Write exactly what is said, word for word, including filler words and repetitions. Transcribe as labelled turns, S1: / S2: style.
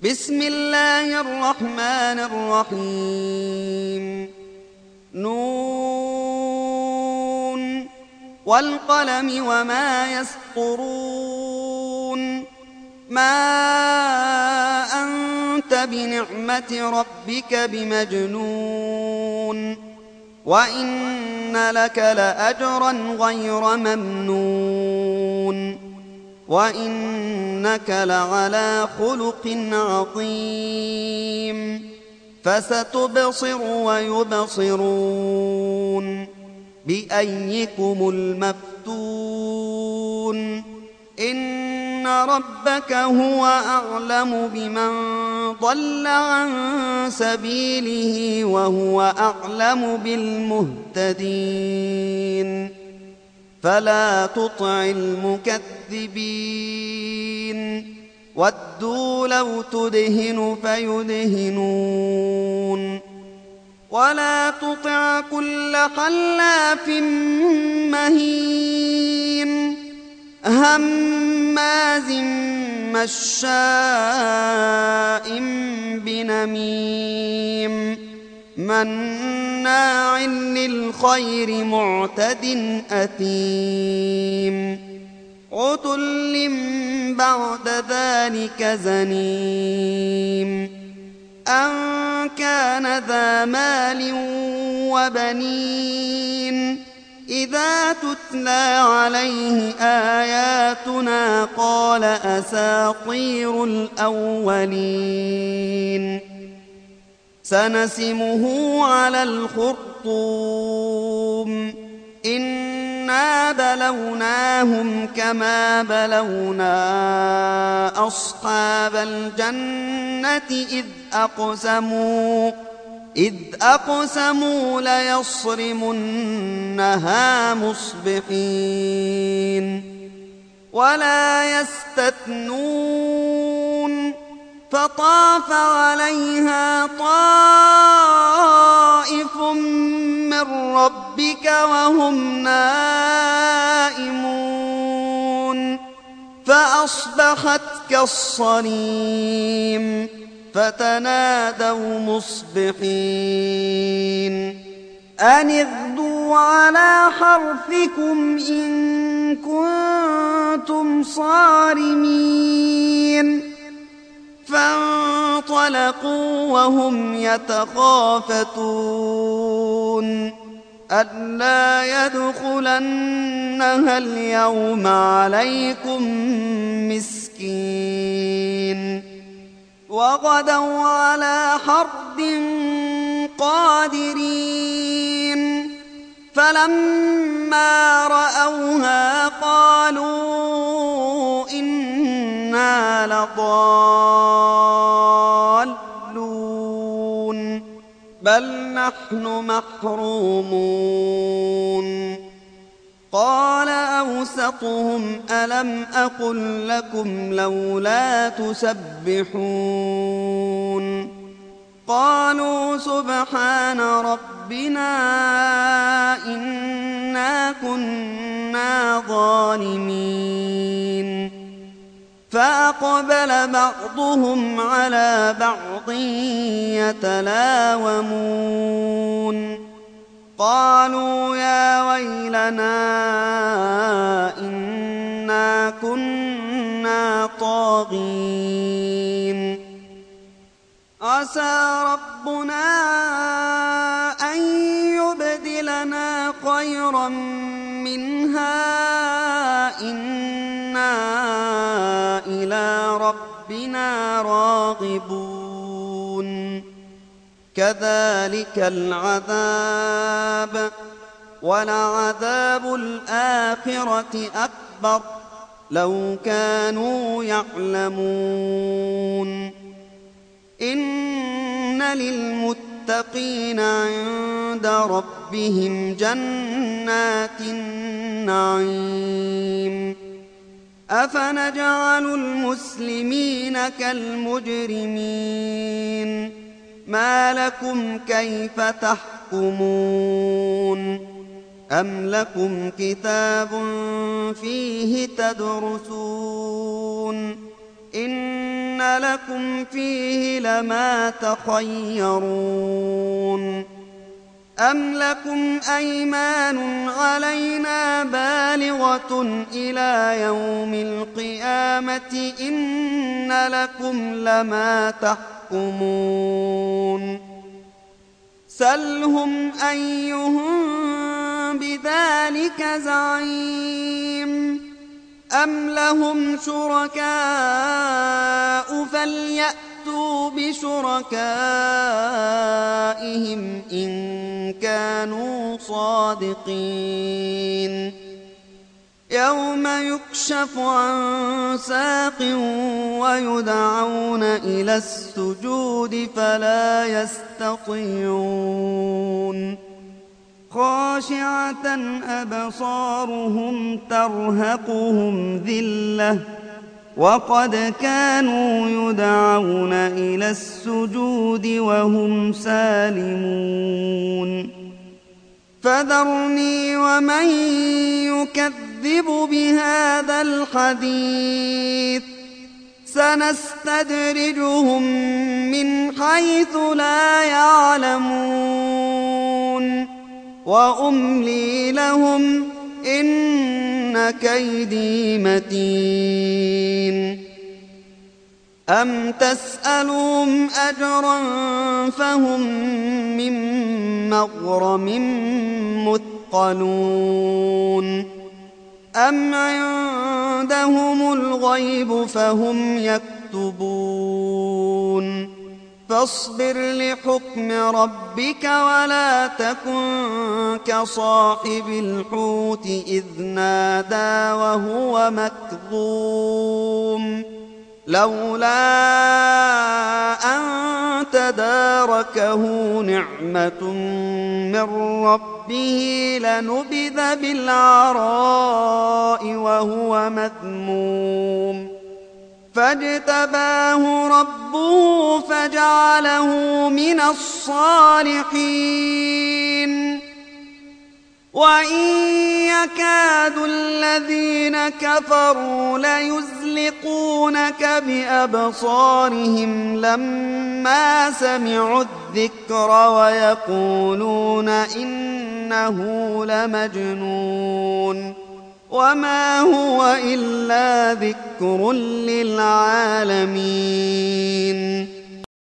S1: بسم الله الرحمن الرحيم نون والقلم وما يسطرون ما أنت بنعمة ربك بمجنون وإن لك لأجرا غير ممنون وإنك لعلى خلق عظيم فستبصر ويبصرون بأيكم المفتون إن ربك هو أعلم بمن ضل عن سبيله وهو أعلم بالمهتدين فلا تطع المكذبين ودوا لو تدهن فيدهنون ولا تطع كل حلاف مهين هماز مشاء بنميم مناع للخير معتد أثيم عتل بعد ذلك زنيم أن كان ذا مال وبنين إذا تتلى عليه آياتنا قال أساطير الأولين سنسمه على الخرطوم إنا بلوناهم كما بلونا أصحاب الجنة إذ أقسموا إذ أقسموا ليصرمنها مصبحين ولا يستثنون فطاف عليها طائف من ربك وهم نائمون فأصبحت كالصريم فتنادوا مصبحين أن اغدوا على حرثكم إن كنتم صارمين فانطلقوا وهم يتخافتون ألا يدخلنها اليوم عليكم مسكين وغدوا على حرد قادرين فلما رأوها قالوا إنا لضالون بل نحن محرومون قال أوسطهم ألم أقل لكم لولا تسبحون قالوا سبحان ربنا إنا كنا ظالمين فأقبل بعضهم على بعض يتلاومون قالوا يا ويلنا إنا كنا طاغين عسى ربنا أن يبدلنا خيرا منها إنا إلى ربنا راغبون كذلك العذاب ولعذاب الآخرة أكبر لو كانوا يعلمون إن للمتقين عند ربهم جنات النعيم أفنجعل المسلمين كالمجرمين ما لكم كيف تحكمون أم لكم كتاب فيه تدرسون إن إن لكم فيه لما تخيرون أم لكم أيمان علينا بالغة إلى يوم القيامة إن لكم لما تحكمون سلهم أيهم بذلك زعيم أم لهم شركاء فليأتوا بشركائهم إن كانوا صادقين يوم يكشف عن ساق ويدعون إلى السجود فلا يستطيعون خاشعة أبصارهم ترهقهم ذلة وقد كانوا يدعون إلى السجود وهم سالمون فذرني ومن يكذب بهذا الحديث سنستدرجهم من حيث لا يعلمون وأملي لهم إن كيدي متين أم تسألهم أجرا فهم من مغرم مثقلون أم عندهم الغيب فهم يكتبون فاصبر لحكم ربك ولا تكن كصاحب الحوت إذ نادى وهو مكظوم لولا أن تداركه نعمة من ربه لنبذ بالعراء وهو مذموم فاجتباه ربه فجعله من الصالحين وإن يكاد الذين كفروا ليزلقونك بأبصارهم لما سمعوا الذكر ويقولون إنه لمجنون وما هو إلا ذكر للعالمين